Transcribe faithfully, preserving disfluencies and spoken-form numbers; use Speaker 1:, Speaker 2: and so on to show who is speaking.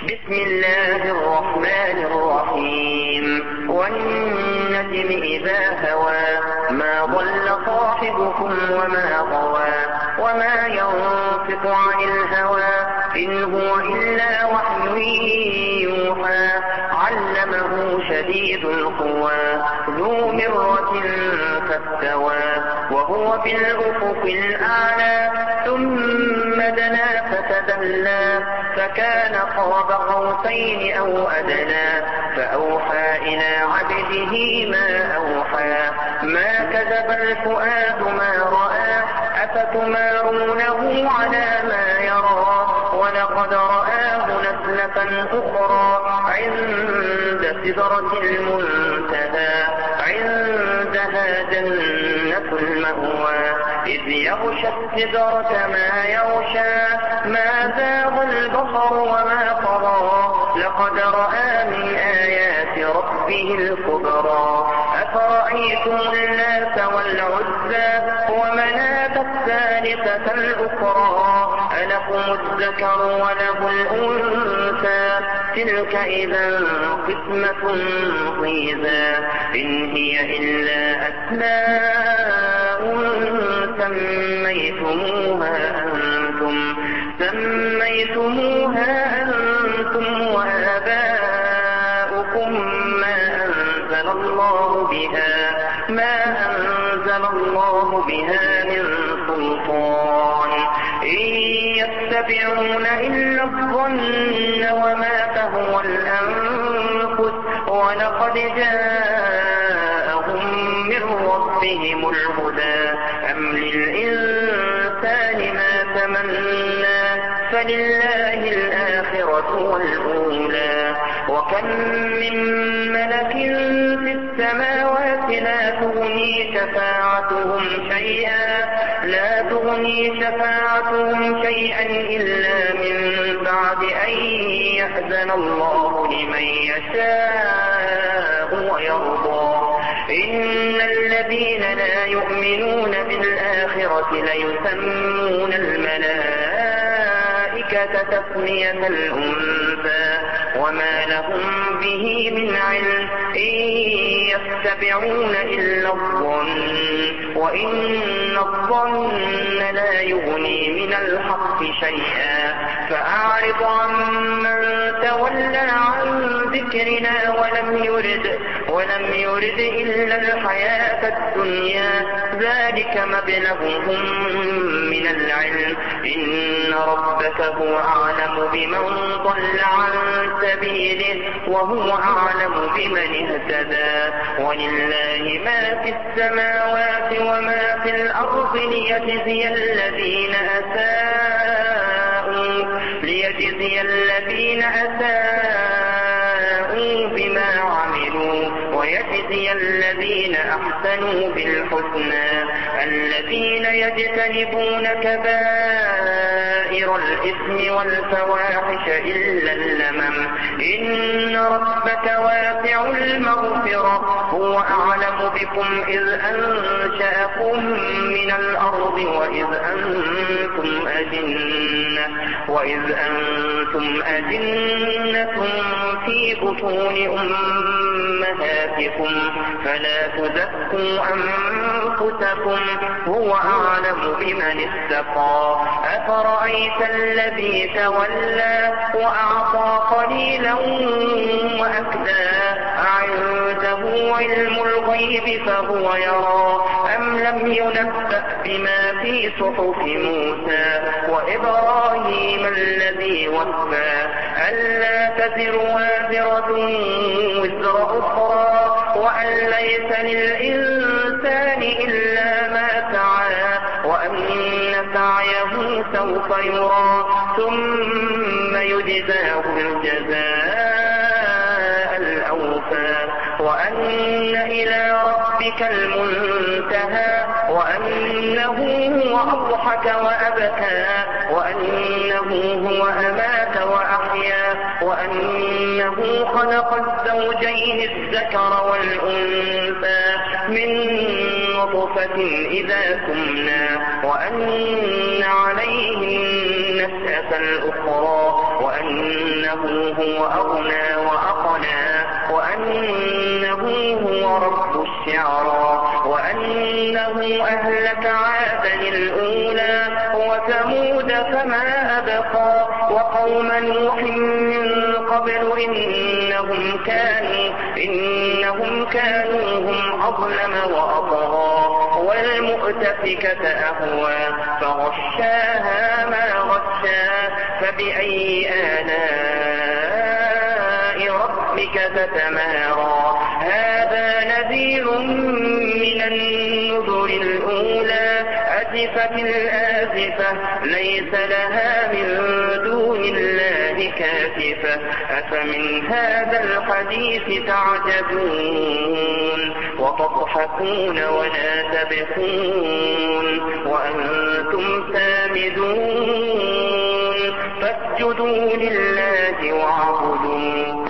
Speaker 1: بسم الله الرحمن الرحيم والنجم إذا هوى ما ضل صاحبكم وما غوى وما ينطق عن الهوى إن هو إلا وحي يوحى علمه شديد القوى ذو مرة فاستوى وهو بالأفق الأعلى ثم دنا فتدلى فكان قاب قوسين أو أدنى فأوحى إلى عبده ما أوحى ما كذب الفؤاد ما رأى أفتمارونه على ما يرى ولقد رآه نزلة أخرى عند سدرة المنتهى عندها جنة المأوى إذ يغشى السدرة ما يغشى ما زاغ البصر وما طغى لقد رأى من آيات ربه الكبرى أفرأيتم اللات والعزى ومناة الثالثة الأخرى ألكم الذكر وله الأنثى تلك إذا قسمة ضيزى إن هي إلا أسماء سميتموها أنتم سميتموها أنتم وآباؤكم ما أنزل الله بها ما أنزل الله بها من سلطان إن يتبعون إلا الظن وما تهوى الأنفس ولقد جاءهم من ربهم الهدى أم للإنسان ما تمنى فلله الآخرة والأولى وكم من ملك في السماوات لا تغني شفاعتهم شيئا لا تغني شفاعتهم شيئا إلا من بعد أن يأذن الله لمن يشاء ويرضى إن الذين لا يؤمنون بالآخرة ليسمون الملائكة تسمية الأنثى وما لهم به من علم إن يتبعون إلا الظن وإن الظن لا يغني من الحق شيئا فأعرض عمن تولى عن ذكرنا ولم يرد ولم يرد إلا الحياة الدنيا ذلك مبلغهم من العلم إن ربك هو أعلم بمن ضل عن سبيله وهو أعلم بمن اهتدى ولله ما في السماوات وما في الأرض ليجزي الذين أساءوا ليجزي الذين أساءوا بما عملوا ويجزي الذين أحسنوا بالحسنى الذين يجتنبون كبائر الإثم والفواحش إلا اللمم إن ربك واسع المغفرة هو أعلم بكم إذ أنشأكم من الأرض وإذ أنتم أجنة وإذ أنتم أجنة في بطون أمهاتكم فلا تزكوا أنفسكم هو أعلم بمن اتقى أفرأيت الذي تولى وأعطى قليلا وأكدى أعنده علم الغيب فهو يرى أم لم ينبأ بما في صحف موسى وإبراهيم الذي وفى ألا تزر وازرة وزر أخرى وأن ليس للإنسان إلا ما سعى وأن سعيه سوف يرى ثم يجزاه الجزاء الأوفى وأن إلى ربك المنتهى وأنه هو أضحك وأبكى وأنه هو أمات وأحيا وأنه خلق الزوجين الذكر والأنثى من نطفة إذا تمنى وأن عليه النشأة الأخرى وأنه وأنه هو أغنى وأقنى وأنه هو رب الشعرى وأنه أهلك عادا الأولى وثمود فما أبقى وقوم نوح من قبل إنهم كانوا إنهم كانوا هم أظلم وأطغى والمؤتفكة أهوى فغشاها ما غشا فبأي آلاء ربك تتمارى هذا نذير من النذر الأولى أزفت الآزفة ليس لها من دون الله كاشفة أفمن هذا الحديث تعجبون وتضحكون ولا تبكون وأنتم سامدون فاسجدوا لله واعبدوا